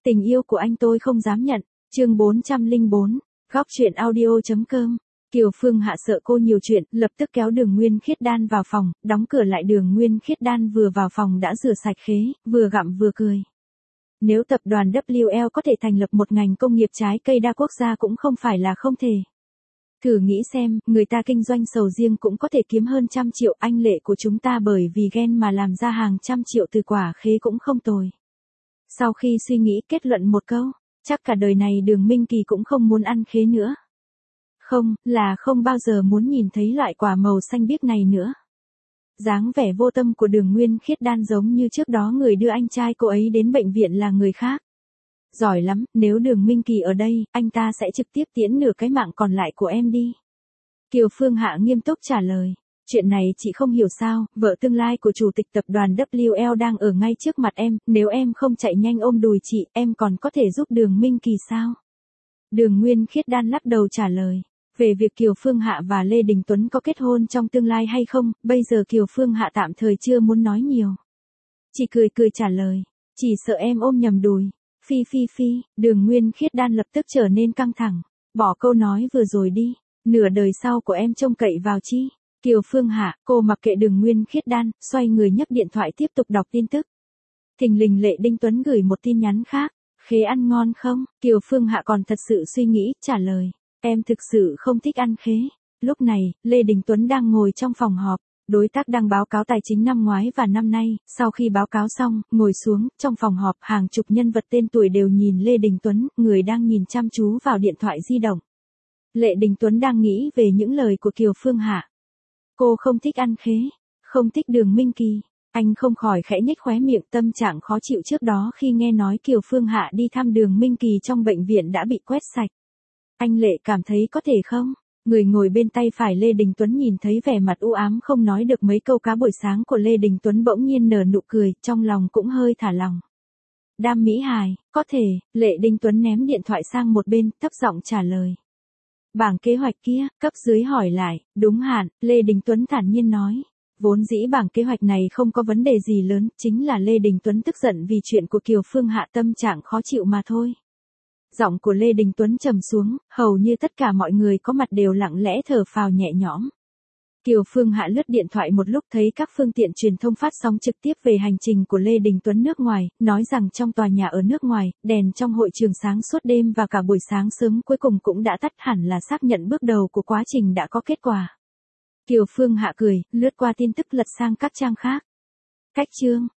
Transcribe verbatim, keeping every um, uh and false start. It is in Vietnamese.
Tình yêu của anh tôi không dám nhận. Chương bốn trăm lẻ bốn, góc truyện audio.com. Kiều Phương Hạ sợ cô nhiều chuyện, lập tức kéo Đường Nguyên Khiết Đan vào phòng, đóng cửa lại. Đường Nguyên Khiết Đan vừa vào phòng đã rửa sạch khế, vừa gặm vừa cười. Nếu tập đoàn W L có thể thành lập một ngành công nghiệp trái cây đa quốc gia cũng không phải là không thể. Thử nghĩ xem, người ta kinh doanh sầu riêng cũng có thể kiếm hơn trăm triệu, anh Lệ của chúng ta bởi vì ghen mà làm ra hàng trăm triệu từ quả khế cũng không tồi. Sau khi suy nghĩ kết luận một câu, chắc cả đời này Đường Minh Kỳ cũng không muốn ăn khế nữa. Không, là không bao giờ muốn nhìn thấy loại quả màu xanh biếc này nữa. Dáng vẻ vô tâm của Đường Nguyên Khiết Đan giống như trước đó người đưa anh trai cô ấy đến bệnh viện là người khác. Giỏi lắm, nếu Đường Minh Kỳ ở đây, anh ta sẽ trực tiếp tiễn nửa cái mạng còn lại của em đi. Kiều Phương Hạ nghiêm túc trả lời. Chuyện này chị không hiểu sao, vợ tương lai của chủ tịch tập đoàn W L đang ở ngay trước mặt em, nếu em không chạy nhanh ôm đùi chị, em còn có thể giúp Đường Minh Kỳ sao? Đường Nguyên Khiết Đan lắc đầu trả lời. Về việc Kiều Phương Hạ và Lê Đình Tuấn có kết hôn trong tương lai hay không, bây giờ Kiều Phương Hạ tạm thời chưa muốn nói nhiều. Chị cười cười trả lời, chỉ sợ em ôm nhầm đùi. Phi phi phi, Đường Nguyên Khiết Đan lập tức trở nên căng thẳng. Bỏ câu nói vừa rồi đi, nửa đời sau của em trông cậy vào chi? Kiều Phương Hạ, cô mặc kệ Đường Nguyên Khiết Đan, xoay người nhấc điện thoại tiếp tục đọc tin tức. Thình lình Lệ Đình Tuấn gửi một tin nhắn khác. Khế ăn ngon không? Kiều Phương Hạ còn thật sự suy nghĩ, trả lời. Em thực sự không thích ăn khế. Lúc này, Lê Đình Tuấn đang ngồi trong phòng họp. Đối tác đang báo cáo tài chính năm ngoái và năm nay. Sau khi báo cáo xong, ngồi xuống, trong phòng họp hàng chục nhân vật tên tuổi đều nhìn Lê Đình Tuấn, người đang nhìn chăm chú vào điện thoại di động. Lệ Đình Tuấn đang nghĩ về những lời của Kiều Phương Hạ. Cô không thích ăn khế, không thích Đường Minh Kỳ. Anh không khỏi khẽ nhếch khóe miệng, tâm trạng khó chịu trước đó khi nghe nói Kiều Phương Hạ đi thăm Đường Minh Kỳ trong bệnh viện đã bị quét sạch. Anh Lệ cảm thấy có thể không? Người ngồi bên tay phải Lê Đình Tuấn nhìn thấy vẻ mặt u ám không nói được mấy câu cá buổi sáng của Lê Đình Tuấn bỗng nhiên nở nụ cười, trong lòng cũng hơi thả lòng. Đam mỹ hài, có thể, Lệ Đình Tuấn ném điện thoại sang một bên, thấp giọng trả lời. Bảng kế hoạch kia, cấp dưới hỏi lại, đúng hạn, Lê Đình Tuấn thản nhiên nói. Vốn dĩ bảng kế hoạch này không có vấn đề gì lớn, chính là Lê Đình Tuấn tức giận vì chuyện của Kiều Phương Hạ tâm trạng khó chịu mà thôi. Giọng của Lê Đình Tuấn trầm xuống, hầu như tất cả mọi người có mặt đều lặng lẽ thở phào nhẹ nhõm. Kiều Phương Hạ lướt điện thoại một lúc thấy các phương tiện truyền thông phát sóng trực tiếp về hành trình của Lê Đình Tuấn nước ngoài, nói rằng trong tòa nhà ở nước ngoài, đèn trong hội trường sáng suốt đêm và cả buổi sáng sớm cuối cùng cũng đã tắt, hẳn là xác nhận bước đầu của quá trình đã có kết quả. Kiều Phương Hạ cười, lướt qua tin tức lật sang các trang khác. Cách chương.